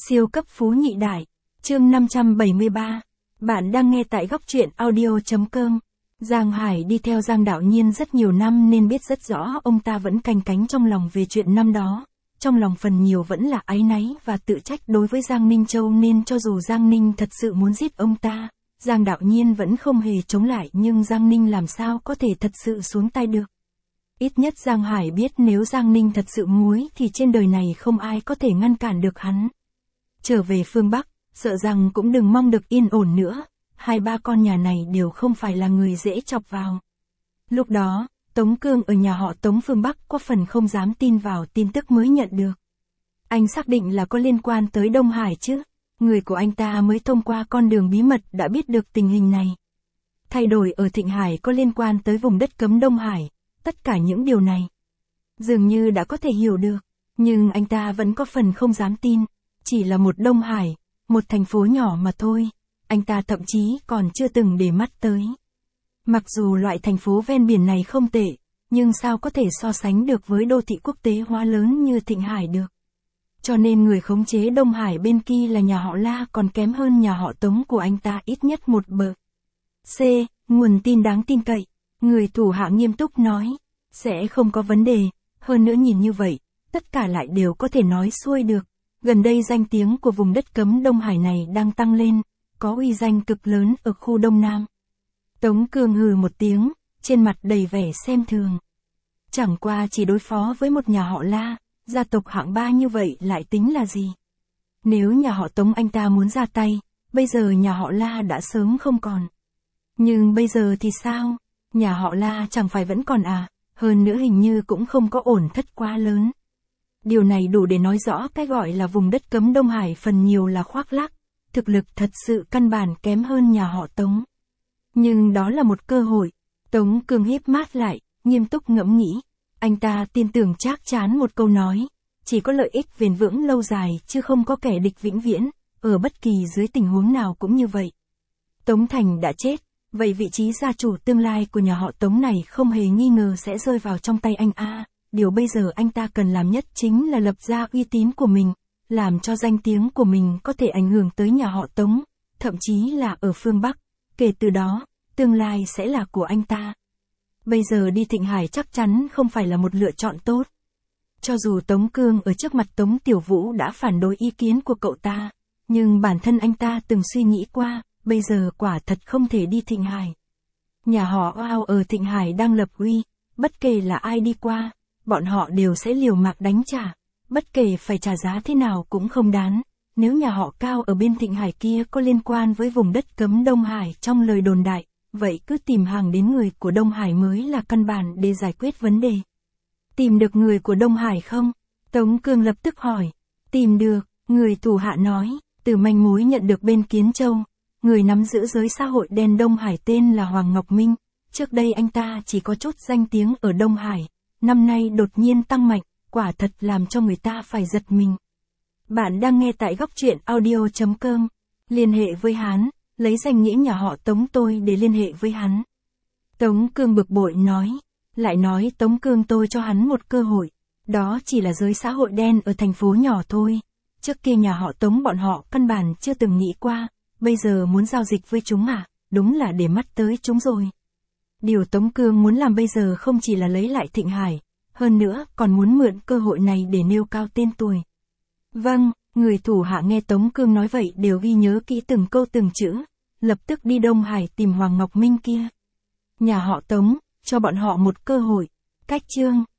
Siêu cấp phú nhị đại, chương 573. Bạn đang nghe tại góc truyện audio.com. Giang Hải đi theo Giang Đạo Nhiên rất nhiều năm nên biết rất rõ ông ta vẫn canh cánh trong lòng về chuyện năm đó. Trong lòng phần nhiều vẫn là áy náy và tự trách đối với Giang Ninh Châu, nên cho dù Giang Ninh thật sự muốn giết ông ta, Giang Đạo Nhiên vẫn không hề chống lại, nhưng Giang Ninh làm sao có thể thật sự xuống tay được. Ít nhất Giang Hải biết nếu Giang Ninh thật sự muốn thì trên đời này không ai có thể ngăn cản được hắn. Trở về phương Bắc, sợ rằng cũng đừng mong được yên ổn nữa, hai ba con nhà này đều không phải là người dễ chọc vào. Lúc đó, Tống Cương ở nhà họ Tống phương Bắc có phần không dám tin vào tin tức mới nhận được. Anh xác định là có liên quan tới Đông Hải chứ, người của anh ta mới thông qua con đường bí mật đã biết được tình hình này. Thay đổi ở Thịnh Hải có liên quan tới vùng đất cấm Đông Hải, tất cả những điều này dường như đã có thể hiểu được, nhưng anh ta vẫn có phần không dám tin. Chỉ là một Đông Hải, một thành phố nhỏ mà thôi, anh ta thậm chí còn chưa từng để mắt tới. Mặc dù loại thành phố ven biển này không tệ, nhưng sao có thể so sánh được với đô thị quốc tế hóa lớn như Thịnh Hải được. Cho nên người khống chế Đông Hải bên kia là nhà họ La còn kém hơn nhà họ Tống của anh ta ít nhất một bậc. C. Nguồn tin đáng tin cậy. Người thủ hạ nghiêm túc nói, sẽ không có vấn đề, hơn nữa nhìn như vậy, tất cả lại đều có thể nói xuôi được. Gần đây danh tiếng của vùng đất cấm Đông Hải này đang tăng lên, có uy danh cực lớn ở khu Đông Nam. Tống Cương hừ một tiếng, trên mặt đầy vẻ xem thường. Chẳng qua chỉ đối phó với một nhà họ La, gia tộc hạng ba như vậy lại tính là gì? Nếu nhà họ Tống anh ta muốn ra tay, bây giờ nhà họ La đã sớm không còn. Nhưng bây giờ thì sao? Nhà họ La chẳng phải vẫn còn à, hơn nữa hình như cũng không có ổn thất quá lớn. Điều này đủ để nói rõ cái gọi là vùng đất cấm Đông Hải phần nhiều là khoác lác, thực lực thật sự căn bản kém hơn nhà họ Tống. Nhưng đó là một cơ hội. Tống Cương híp mắt lại, nghiêm túc ngẫm nghĩ. Anh ta tin tưởng chắc chắn một câu nói, chỉ có lợi ích bền vững lâu dài chứ không có kẻ địch vĩnh viễn, ở bất kỳ dưới tình huống nào cũng như vậy. Tống Thành đã chết, vậy vị trí gia chủ tương lai của nhà họ Tống này không hề nghi ngờ sẽ rơi vào trong tay anh A. Điều bây giờ anh ta cần làm nhất chính là lập ra uy tín của mình, làm cho danh tiếng của mình có thể ảnh hưởng tới nhà họ Tống, thậm chí là ở phương Bắc, kể từ đó, tương lai sẽ là của anh ta. Bây giờ đi Thịnh Hải chắc chắn không phải là một lựa chọn tốt. Cho dù Tống Cương ở trước mặt Tống Tiểu Vũ đã phản đối ý kiến của cậu ta, nhưng bản thân anh ta từng suy nghĩ qua, bây giờ quả thật không thể đi Thịnh Hải. Nhà họ Ao ở Thịnh Hải đang lập uy, bất kể là ai đi qua, bọn họ đều sẽ liều mạng đánh trả, bất kể phải trả giá thế nào cũng không đáng. Nếu nhà họ Cao ở bên Thịnh Hải kia có liên quan với vùng đất cấm Đông Hải trong lời đồn đại, vậy cứ tìm hàng đến người của Đông Hải mới là căn bản để giải quyết vấn đề. Tìm được người của Đông Hải không? Tống Cương lập tức hỏi. Tìm được, người thủ hạ nói, từ manh mối nhận được bên Kiến Châu, người nắm giữ giới xã hội đen Đông Hải tên là Hoàng Ngọc Minh, trước đây anh ta chỉ có chút danh tiếng ở Đông Hải. Năm nay đột nhiên tăng mạnh, quả thật làm cho người ta phải giật mình. Bạn đang nghe tại góc truyện audio.com. Liên hệ với hắn, lấy danh nghĩa nhà họ Tống tôi để liên hệ với hắn. Tống Cương bực bội nói, lại nói Tống Cương tôi cho hắn một cơ hội, đó chỉ là giới xã hội đen ở thành phố nhỏ thôi. Trước kia nhà họ Tống bọn họ căn bản chưa từng nghĩ qua, bây giờ muốn giao dịch với chúng à, đúng là để mắt tới chúng rồi. Điều Tống Cương muốn làm bây giờ không chỉ là lấy lại Thịnh Hải, hơn nữa còn muốn mượn cơ hội này để nêu cao tên tuổi. Vâng, người thủ hạ nghe Tống Cương nói vậy đều ghi nhớ kỹ từng câu từng chữ, lập tức đi Đông Hải tìm Hoàng Ngọc Minh kia. Nhà họ Tống, cho bọn họ một cơ hội. Cách chương